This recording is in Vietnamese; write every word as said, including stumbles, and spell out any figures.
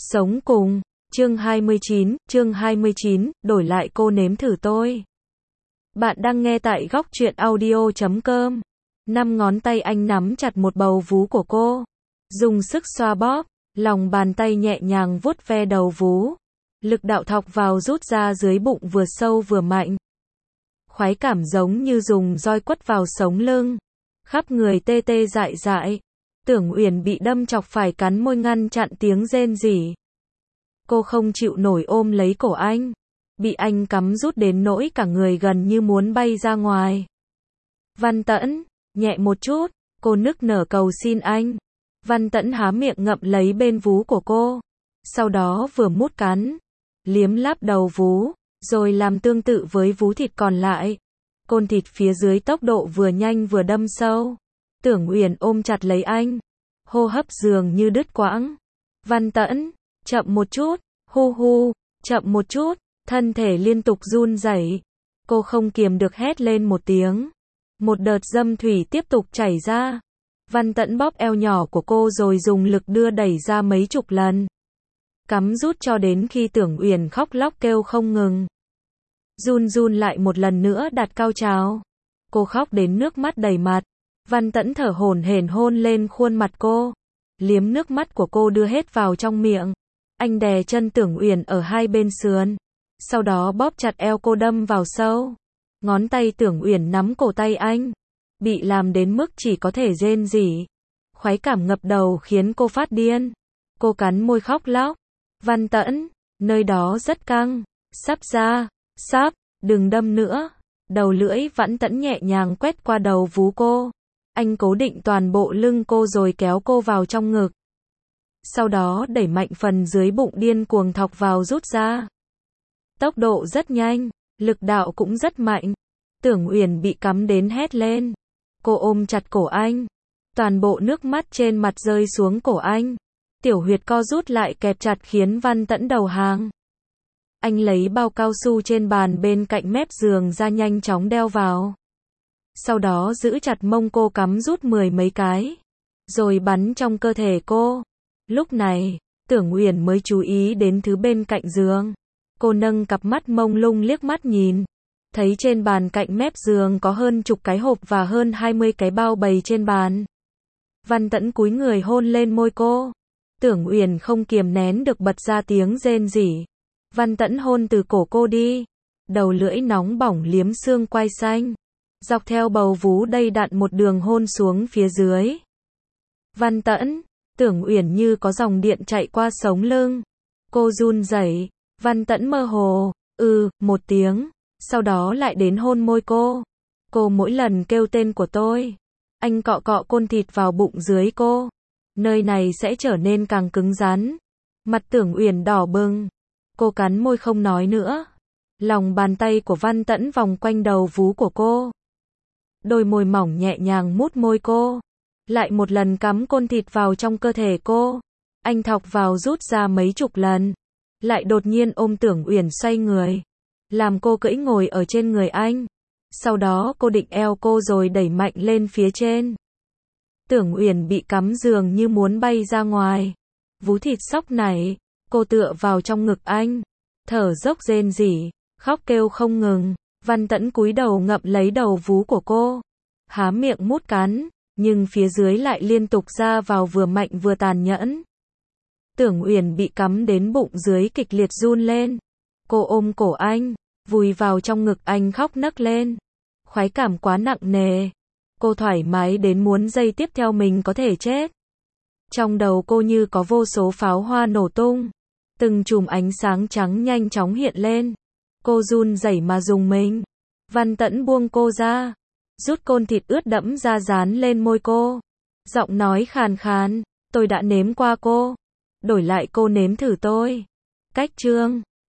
Sống cùng, chương hai mươi chín, chương hai mươi chín, đổi lại cô nếm thử tôi. Bạn đang nghe tại góc truyện audio chấm com. Năm ngón tay anh nắm chặt một bầu vú của cô, dùng sức xoa bóp, lòng bàn tay nhẹ nhàng vuốt ve đầu vú. Lực đạo thọc vào rút ra dưới bụng vừa sâu vừa mạnh. Khoái cảm giống như dùng roi quất vào sống lưng, khắp người tê tê dại dại. Tưởng Uyển bị đâm chọc phải cắn môi ngăn chặn tiếng rên rỉ. Cô không chịu nổi ôm lấy cổ anh, bị anh cắm rút đến nỗi cả người gần như muốn bay ra ngoài. Văn Tẫn, nhẹ một chút, cô nức nở cầu xin anh. Văn Tẫn há miệng ngậm lấy bên vú của cô, sau đó vừa mút cắn, liếm láp đầu vú, rồi làm tương tự với vú thịt còn lại. Côn thịt phía dưới tốc độ vừa nhanh vừa đâm sâu. Tưởng Uyển ôm chặt lấy anh, hô hấp dường như đứt quãng. Văn Tẫn, chậm một chút, hu hu, chậm một chút, thân thể liên tục run rẩy. Cô không kiềm được hét lên một tiếng. Một đợt dâm thủy tiếp tục chảy ra. Văn Tẫn bóp eo nhỏ của cô rồi dùng lực đưa đẩy ra mấy chục lần. Cắm rút cho đến khi Tưởng Uyển khóc lóc kêu không ngừng. Run run lại một lần nữa đạt cao trào. Cô khóc đến nước mắt đầy mặt. Văn Tẫn thở hổn hển hôn lên khuôn mặt cô, liếm nước mắt của cô đưa hết vào trong miệng. Anh đè chân Tưởng Uyển ở hai bên sườn, sau đó bóp chặt eo cô đâm vào sâu. Ngón tay Tưởng Uyển nắm cổ tay anh, bị làm đến mức chỉ có thể rên rỉ. Khoái cảm ngập đầu khiến cô phát điên. Cô cắn môi khóc lóc. Văn Tẫn, nơi đó rất căng, sắp ra, sắp, đừng đâm nữa. Đầu lưỡi Văn Tẫn nhẹ nhàng quét qua đầu vú cô. Anh cố định toàn bộ lưng cô rồi kéo cô vào trong ngực. Sau đó đẩy mạnh phần dưới bụng điên cuồng thọc vào rút ra. Tốc độ rất nhanh, lực đạo cũng rất mạnh. Tưởng Uyển bị cắm đến hét lên. Cô ôm chặt cổ anh. Toàn bộ nước mắt trên mặt rơi xuống cổ anh. Tiểu huyệt co rút lại kẹp chặt khiến Văn Tẫn đầu hàng. Anh lấy bao cao su trên bàn bên cạnh mép giường ra nhanh chóng đeo vào. Sau đó giữ chặt mông cô cắm rút mười mấy cái, rồi bắn trong cơ thể cô. Lúc này, Tưởng Uyển mới chú ý đến thứ bên cạnh giường. Cô nâng cặp mắt mông lung liếc mắt nhìn, thấy trên bàn cạnh mép giường có hơn chục cái hộp và hơn hai mươi cái bao bày trên bàn. Văn Tẫn cúi người hôn lên môi cô. Tưởng Uyển không kiềm nén được bật ra tiếng rên rỉ. Văn Tẫn hôn từ cổ cô đi, đầu lưỡi nóng bỏng liếm xương quai xanh, dọc theo bầu vú đầy đặn một đường hôn xuống phía dưới. Văn Tẫn, Tưởng Uyển như có dòng điện chạy qua sống lưng. Cô run rẩy. Văn Tẫn mơ hồ, ừ, một tiếng, sau đó lại đến hôn môi cô. Cô mỗi lần kêu tên của tôi, anh cọ cọ côn thịt vào bụng dưới cô. Nơi này sẽ trở nên càng cứng rắn. Mặt Tưởng Uyển đỏ bừng. Cô cắn môi không nói nữa. Lòng bàn tay của Văn Tẫn vòng quanh đầu vú của cô. Đôi môi mỏng nhẹ nhàng mút môi cô. Lại một lần cắm côn thịt vào trong cơ thể cô. Anh thọc vào rút ra mấy chục lần. Lại đột nhiên ôm Tưởng Uyển xoay người, làm cô cưỡi ngồi ở trên người anh. Sau đó cô định eo cô rồi đẩy mạnh lên phía trên. Tưởng Uyển bị cắm dường như muốn bay ra ngoài. Vú thịt sóc nảy. Cô tựa vào trong ngực anh, thở dốc rên rỉ, khóc kêu không ngừng. Văn Tẫn cúi đầu ngậm lấy đầu vú của cô, há miệng mút cắn, nhưng phía dưới lại liên tục ra vào vừa mạnh vừa tàn nhẫn. Tưởng Uyển bị cắm đến bụng dưới kịch liệt run lên. Cô ôm cổ anh, vùi vào trong ngực anh khóc nấc lên. Khoái cảm quá nặng nề. Cô thoải mái đến muốn giây tiếp theo mình có thể chết. Trong đầu cô như có vô số pháo hoa nổ tung. Từng chùm ánh sáng trắng nhanh chóng hiện lên. Cô run rẩy mà rùng mình. Văn Tẫn buông cô ra, rút côn thịt ướt đẫm ra dán lên môi cô. Giọng nói khàn khàn, tôi đã nếm qua cô. Đổi lại cô nếm thử tôi. Cách chương